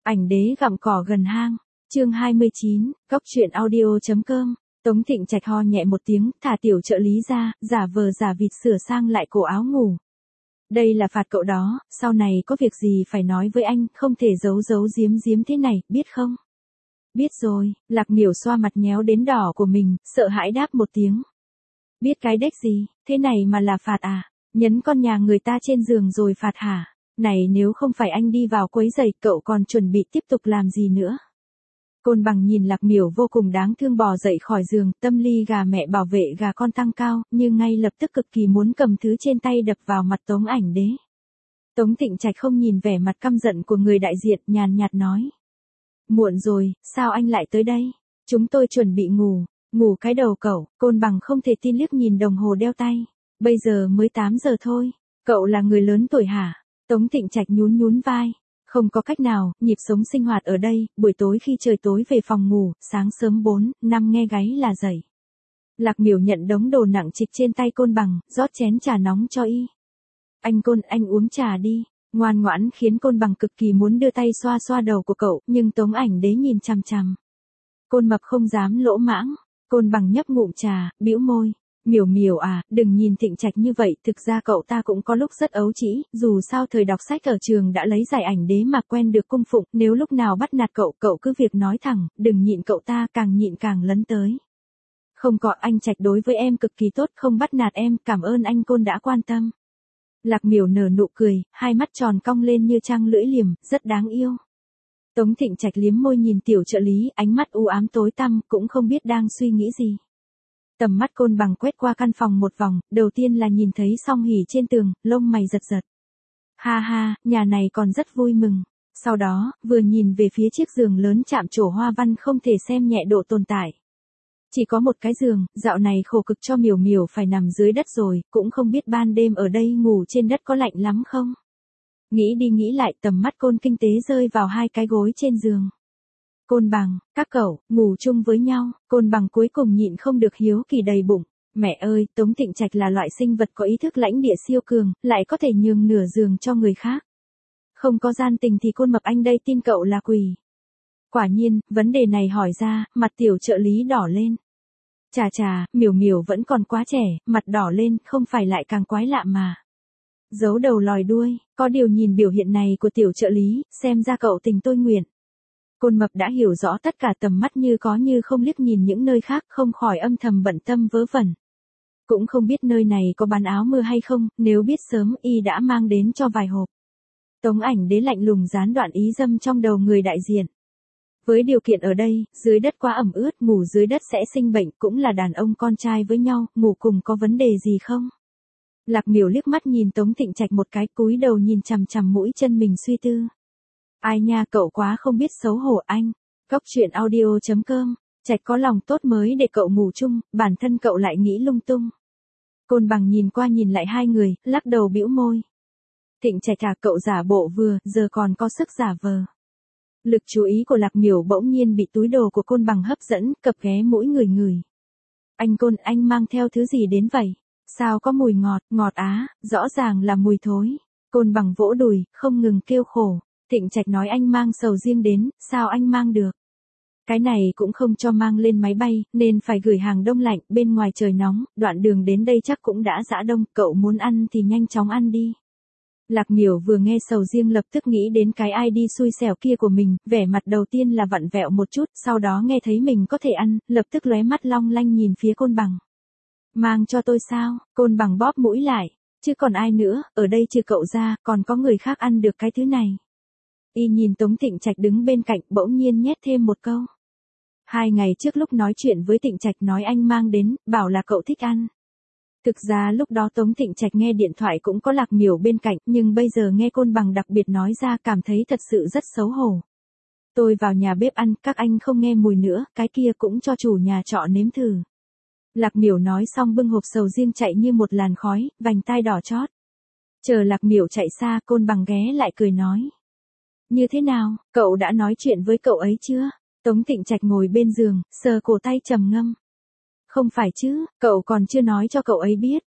Ảnh đế gặm cỏ gần hang. Chương 29, Cóc truyện audio.com. Tống Thịnh Trạch ho nhẹ một tiếng, thả tiểu trợ lý ra, giả vờ giả vịt sửa sang lại cổ áo ngủ. Đây là phạt cậu đó, sau này có việc gì phải nói với anh, không thể giấu giấu giếm giếm thế này, biết không? Biết rồi, Lạc Miểu xoa mặt nhéo đến đỏ của mình, sợ hãi đáp một tiếng. Biết cái đếch gì, thế này mà là phạt à? Nhấn con nhà người ta trên giường rồi phạt hả? Này nếu không phải anh đi vào quấy rầy, cậu còn chuẩn bị tiếp tục làm gì nữa? Côn Bằng nhìn Lạc Miểu vô cùng đáng thương bò dậy khỏi giường, tâm lý gà mẹ bảo vệ gà con tăng cao, nhưng ngay lập tức cực kỳ muốn cầm thứ trên tay đập vào mặt Tống Ảnh Đế. Tống Thịnh Trạch không nhìn vẻ mặt căm giận của người đại diện, nhàn nhạt nói. Muộn rồi, sao anh lại tới đây? Chúng tôi chuẩn bị ngủ. Ngủ cái đầu cậu. Côn Bằng không thể tin liếc nhìn đồng hồ đeo tay. Bây giờ mới 8 giờ thôi. Cậu là người lớn tuổi hả? Tống Thịnh Trạch nhún vai. Không có cách nào, nhịp sống sinh hoạt ở đây, buổi tối khi trời tối về phòng ngủ, sáng sớm 4, 5 nghe gáy là dậy. Lạc Miểu nhận đống đồ nặng trịch trên tay Côn Bằng, rót chén trà nóng cho y. Anh Côn, anh uống trà đi. Ngoan ngoãn khiến Côn Bằng cực kỳ muốn đưa tay xoa xoa đầu của cậu, nhưng Tống Ảnh Đế nhìn chằm chằm. Côn Mập không dám lỗ mãng. Côn Bằng nhấp ngụm trà, bĩu môi. Miểu Miểu à, đừng nhìn Thịnh Trạch như vậy, thực ra cậu ta cũng có lúc rất ấu trĩ, dù sao thời đọc sách ở trường đã lấy giải Ảnh Đế mà quen được cung phụng, nếu lúc nào bắt nạt cậu, cậu cứ việc nói thẳng, đừng nhịn cậu ta, càng nhịn càng lấn tới. Không có, anh Trạch đối với em cực kỳ tốt, không bắt nạt em, cảm ơn anh Côn đã quan tâm. Lạc Miểu nở nụ cười, hai mắt tròn cong lên như trăng lưỡi liềm, rất đáng yêu. Tống Thịnh Trạch liếm môi nhìn tiểu trợ lý, ánh mắt u ám tối tăm, cũng không biết đang suy nghĩ gì. Tầm mắt Côn Bằng quét qua căn phòng một vòng, đầu tiên là nhìn thấy Song Hỷ trên tường, lông mày giật giật. Ha ha, nhà này còn rất vui mừng. Sau đó, vừa nhìn về phía chiếc giường lớn chạm trổ hoa văn không thể xem nhẹ độ tồn tại. Chỉ có một cái giường, dạo này khổ cực cho Miểu Miểu phải nằm dưới đất rồi, cũng không biết ban đêm ở đây ngủ trên đất có lạnh lắm không? Nghĩ đi nghĩ lại, tầm mắt Côn Kinh Tế rơi vào hai cái gối trên giường. Côn Bằng, các cậu, ngủ chung với nhau. Côn Bằng cuối cùng nhịn không được hiếu kỳ đầy bụng. Mẹ ơi, Tống Thịnh Trạch là loại sinh vật có ý thức lãnh địa siêu cường, lại có thể nhường nửa giường cho người khác. Không có gian tình thì Côn Mập anh đây tin cậu là quỷ. Quả nhiên, vấn đề này hỏi ra, mặt tiểu trợ lý đỏ lên. Chà, Miểu Miểu vẫn còn quá trẻ, mặt đỏ lên, không phải lại càng quái lạ mà. Giấu đầu lòi đuôi, có điều nhìn biểu hiện này của tiểu trợ lý, xem ra cậu tình tôi nguyện. Côn Mập đã hiểu rõ tất cả, tầm mắt như có như không liếc nhìn những nơi khác, không khỏi âm thầm bận tâm vớ vẩn. Cũng không biết nơi này có bán áo mưa hay không, nếu biết sớm y đã mang đến cho vài hộp. Tống Ảnh Đế lạnh lùng gián đoạn ý dâm trong đầu người đại diện. Với điều kiện ở đây, dưới đất quá ẩm ướt, ngủ dưới đất sẽ sinh bệnh, cũng là đàn ông con trai với nhau, ngủ cùng có vấn đề gì không? Lạc Miểu liếc mắt nhìn Tống Thịnh Trạch một cái, cúi đầu nhìn chằm chằm mũi chân mình suy tư. Ai nha, cậu quá không biết xấu hổ anh. Cóc truyện audio.com. Trạch có lòng tốt mới để cậu ngủ chung, bản thân cậu lại nghĩ lung tung. Côn Bằng nhìn qua nhìn lại hai người, lắc đầu bĩu môi. Thịnh Trạch à, cậu giả bộ vừa, giờ còn có sức giả vờ. Lực chú ý của Lạc Miểu bỗng nhiên bị túi đồ của Côn Bằng hấp dẫn, cập ghé mũi người. Anh Côn, anh mang theo thứ gì đến vậy? Sao có mùi ngọt á, rõ ràng là mùi thối. Côn Bằng vỗ đùi, không ngừng kêu khổ. Thịnh Trạch nói anh mang sầu riêng đến, sao anh mang được? Cái này cũng không cho mang lên máy bay, nên phải gửi hàng đông lạnh, bên ngoài trời nóng, đoạn đường đến đây chắc cũng đã giã đông, cậu muốn ăn thì nhanh chóng ăn đi. Lạc Miểu vừa nghe sầu riêng lập tức nghĩ đến cái ID xui xẻo kia của mình, vẻ mặt đầu tiên là vặn vẹo một chút, sau đó nghe thấy mình có thể ăn, lập tức lóe mắt long lanh nhìn phía Côn Bằng. Mang cho tôi sao? Côn Bằng bóp mũi lại, chứ còn ai nữa, ở đây trừ cậu ra, còn có người khác ăn được cái thứ này. Y nhìn Tống Thịnh Trạch đứng bên cạnh, bỗng nhiên nhét thêm một câu. 2 ngày trước lúc nói chuyện với Thịnh Trạch nói anh mang đến, bảo là cậu thích ăn. Thực ra lúc đó Tống Thịnh Trạch nghe điện thoại cũng có Lạc Miểu bên cạnh, nhưng bây giờ nghe Côn Bằng đặc biệt nói ra cảm thấy thật sự rất xấu hổ. Tôi vào nhà bếp ăn, các anh không nghe mùi nữa, cái kia cũng cho chủ nhà trọ nếm thử. Lạc Miểu nói xong bưng hộp sầu riêng chạy như một làn khói, vành tai đỏ chót. Chờ Lạc Miểu chạy xa, Côn Bằng ghé lại cười nói. Như thế nào, cậu đã nói chuyện với cậu ấy chưa? Tống Thịnh Trạch ngồi bên giường, sờ cổ tay trầm ngâm. Không phải chứ, cậu còn chưa nói cho cậu ấy biết.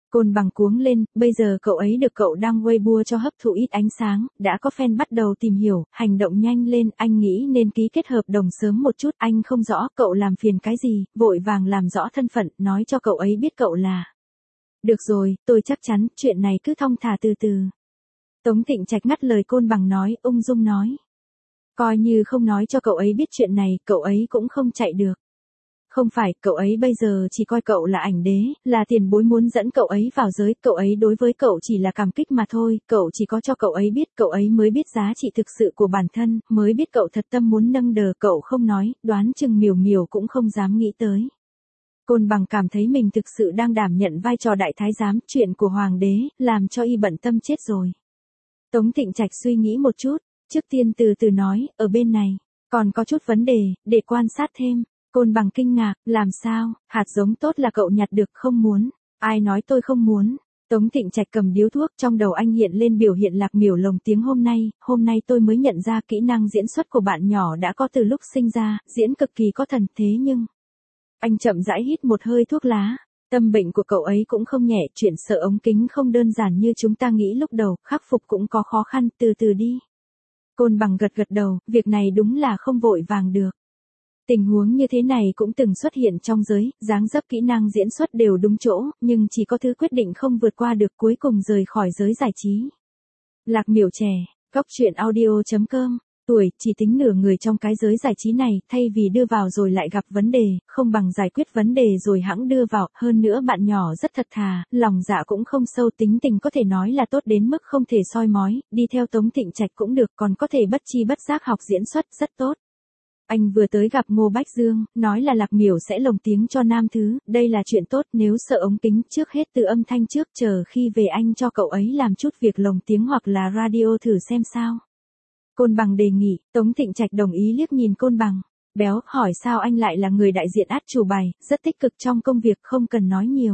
Côn Bằng cuống lên, bây giờ cậu ấy được cậu đăng Weibo cho hấp thụ ít ánh sáng, đã có fan bắt đầu tìm hiểu, hành động nhanh lên, anh nghĩ nên ký kết hợp đồng sớm một chút, anh không rõ cậu làm phiền cái gì, vội vàng làm rõ thân phận, nói cho cậu ấy biết cậu là. Được rồi, tôi chắc chắn, chuyện này cứ thong thả từ từ. Tống Thịnh Trạch ngắt lời Côn Bằng nói, ung dung nói. Coi như không nói cho cậu ấy biết chuyện này, cậu ấy cũng không chạy được. Không phải, cậu ấy bây giờ chỉ coi cậu là ảnh đế, là tiền bối muốn dẫn cậu ấy vào giới, cậu ấy đối với cậu chỉ là cảm kích mà thôi, cậu chỉ có cho cậu ấy biết, cậu ấy mới biết giá trị thực sự của bản thân, mới biết cậu thật tâm muốn nâng đờ, cậu không nói, đoán chừng Miểu Miểu cũng không dám nghĩ tới. Côn Bằng cảm thấy mình thực sự đang đảm nhận vai trò đại thái giám, chuyện của hoàng đế, làm cho y bận tâm chết rồi. Tống Thịnh Trạch suy nghĩ một chút, trước tiên từ từ nói, ở bên này, còn có chút vấn đề, để quan sát thêm. Côn Bằng kinh ngạc, làm sao, hạt giống tốt là cậu nhặt được không muốn, ai nói tôi không muốn. Tống Thịnh Trạch cầm điếu thuốc, trong đầu anh hiện lên biểu hiện Lạc Miểu lồng tiếng hôm nay tôi mới nhận ra kỹ năng diễn xuất của bạn nhỏ đã có từ lúc sinh ra, diễn cực kỳ có thần, thế nhưng. Anh chậm rãi hít một hơi thuốc lá, tâm bệnh của cậu ấy cũng không nhẹ, chuyện sợ ống kính không đơn giản như chúng ta nghĩ lúc đầu, khắc phục cũng có khó khăn, từ từ đi. Côn Bằng gật gật đầu, việc này đúng là không vội vàng được. Tình huống như thế này cũng từng xuất hiện trong giới, dáng dấp kỹ năng diễn xuất đều đúng chỗ, nhưng chỉ có thứ quyết định không vượt qua được, cuối cùng rời khỏi giới giải trí. Lạc Miểu trẻ, góc truyện audio.com, tuổi, chỉ tính nửa người trong cái giới giải trí này, thay vì đưa vào rồi lại gặp vấn đề, không bằng giải quyết vấn đề rồi hẵng đưa vào, hơn nữa bạn nhỏ rất thật thà, lòng dạ cũng không sâu, tính tình có thể nói là tốt đến mức không thể soi mói, đi theo Tống Thịnh Trạch cũng được, còn có thể bất chi bất giác học diễn xuất, rất tốt. Anh vừa tới gặp Ngô Bách Dương, nói là Lạc Miểu sẽ lồng tiếng cho nam thứ, đây là chuyện tốt, nếu sợ ống kính trước hết từ âm thanh trước, chờ khi về anh cho cậu ấy làm chút việc lồng tiếng hoặc là radio thử xem sao. Côn Bằng đề nghị, Tống Thịnh Trạch đồng ý liếc nhìn Côn Bằng, béo, hỏi sao anh lại là người đại diện át chủ bài, rất tích cực trong công việc, không cần nói nhiều.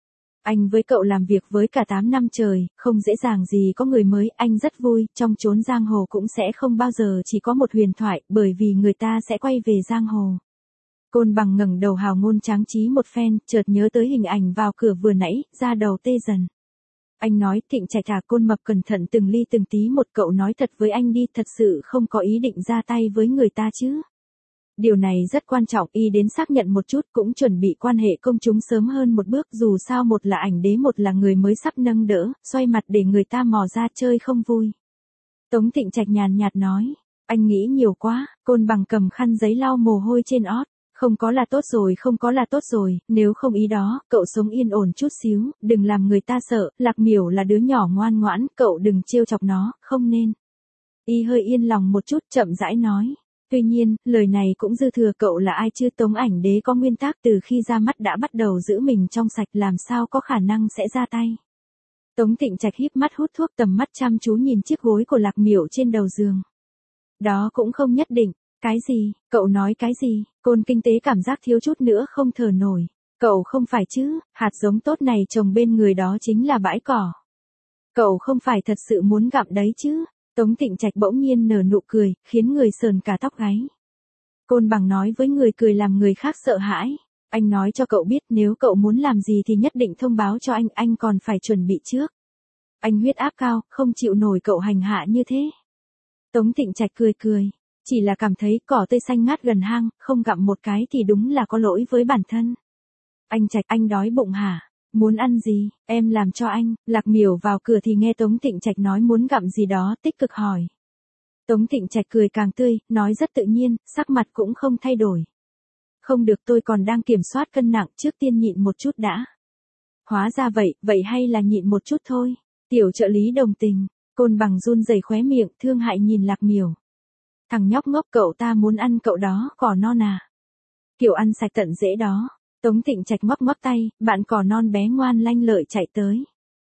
Anh với cậu làm việc với cả 8 năm trời, không dễ dàng gì có người mới, anh rất vui, trong chốn giang hồ cũng sẽ không bao giờ chỉ có một huyền thoại, bởi vì người ta sẽ quay về giang hồ. Côn Bằng ngẩng đầu hào ngôn tráng trí một phen, chợt nhớ tới hình ảnh vào cửa vừa nãy, da đầu tê dần. Anh nói, Thịnh Trạch à, Côn Mập cẩn thận từng ly từng tí một, cậu nói thật với anh đi, thật sự không có ý định ra tay với người ta chứ. Điều này rất quan trọng, y đến xác nhận một chút, cũng chuẩn bị quan hệ công chúng sớm hơn một bước, dù sao một là ảnh đế, một là người mới sắp nâng đỡ, xoay mặt để người ta mò ra chơi không vui. Tống Thịnh Trạch nhàn nhạt nói, anh nghĩ nhiều quá. Côn Bằng cầm khăn giấy lau mồ hôi trên ót, không có là tốt rồi, không có là tốt rồi, nếu không ý đó, cậu sống yên ổn chút xíu, đừng làm người ta sợ, Lạc Miểu là đứa nhỏ ngoan ngoãn, cậu đừng trêu chọc nó, không nên. Y hơi yên lòng một chút, chậm rãi nói. Tuy nhiên, lời này cũng dư thừa, cậu là ai chứ? Tống ảnh đế có nguyên tắc, từ khi ra mắt đã bắt đầu giữ mình trong sạch, làm sao có khả năng sẽ ra tay. Tống Thịnh Trạch híp mắt hút thuốc, tầm mắt chăm chú nhìn chiếc gối của Lạc Miểu trên đầu giường. Đó cũng không nhất định. Cái gì? Cậu nói cái gì? Côn Kinh Tế cảm giác thiếu chút nữa không thở nổi. Cậu không phải chứ, hạt giống tốt này trồng bên người đó chính là bãi cỏ. Cậu không phải thật sự muốn gặm đấy chứ? Tống Thịnh Trạch bỗng nhiên nở nụ cười, khiến người sờn cả tóc gáy. Côn Bằng nói với người cười làm người khác sợ hãi. Anh nói cho cậu biết, nếu cậu muốn làm gì thì nhất định thông báo cho anh còn phải chuẩn bị trước. Anh huyết áp cao, không chịu nổi cậu hành hạ như thế. Tống Thịnh Trạch cười cười, chỉ là cảm thấy cỏ tươi xanh ngát gần hang, không gặm một cái thì đúng là có lỗi với bản thân. Anh Trạch, anh đói bụng hả? Muốn ăn gì, em làm cho anh. Lạc Miểu vào cửa thì nghe Tống Thịnh Trạch nói muốn gặm gì đó, tích cực hỏi. Tống Thịnh Trạch cười càng tươi, nói rất tự nhiên, sắc mặt cũng không thay đổi. Không được, tôi còn đang kiểm soát cân nặng, trước tiên nhịn một chút đã. Hóa ra vậy, vậy hay là nhịn một chút thôi. Tiểu trợ lý đồng tình. Côn Bằng run rẩy khóe miệng, thương hại nhìn Lạc Miểu. Thằng nhóc ngốc, cậu ta muốn ăn cậu đó, cỏ non à? Kiểu ăn sạch tận rễ đó. Tống Thịnh Trạch ngoắc ngoắc tay, bạn cỏ non bé ngoan lanh lợi chạy tới.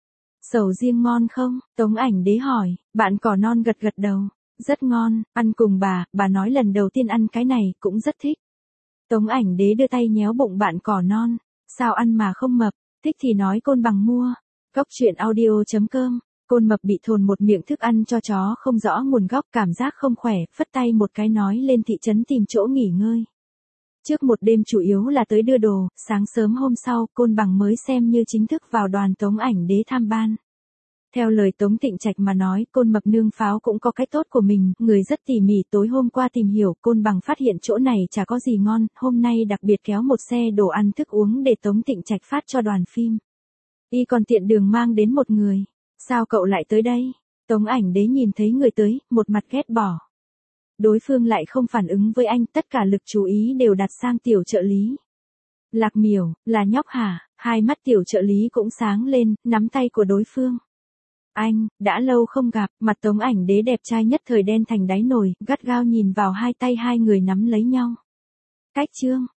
Sầu riêng ngon không? Tống ảnh đế hỏi, bạn cỏ non gật gật đầu. Rất ngon, ăn cùng bà nói lần đầu tiên ăn cái này, cũng rất thích. Tống ảnh đế đưa tay nhéo bụng bạn cỏ non. Sao ăn mà không mập, thích thì nói Côn Bằng mua. Góc truyện audio.com. Côn Mập bị thồn một miệng thức ăn cho chó không rõ nguồn gốc, cảm giác không khỏe, phất tay một cái nói lên thị trấn tìm chỗ nghỉ ngơi. Trước một đêm chủ yếu là tới đưa đồ, sáng sớm hôm sau, Côn Bằng mới xem như chính thức vào đoàn Tống Ảnh Đế tham ban. Theo lời Tống Thịnh Trạch mà nói, Côn Mập Nương Pháo cũng có cái tốt của mình, người rất tỉ mỉ. Tối hôm qua tìm hiểu, Côn Bằng phát hiện chỗ này chả có gì ngon, hôm nay đặc biệt kéo một xe đồ ăn thức uống để Tống Thịnh Trạch phát cho đoàn phim. Y còn tiện đường mang đến một người. Sao cậu lại tới đây? Tống Ảnh Đế nhìn thấy người tới, một mặt ghét bỏ. Đối phương lại không phản ứng với anh, tất cả lực chú ý đều đặt sang tiểu trợ lý. Lạc Miểu, là nhóc hả? Hai mắt tiểu trợ lý cũng sáng lên, nắm tay của đối phương. Anh, đã lâu không gặp, mặt Tống Ảnh Đế đẹp trai nhất thời đen thành đáy nồi, gắt gao nhìn vào hai tay hai người nắm lấy nhau. Cách trương,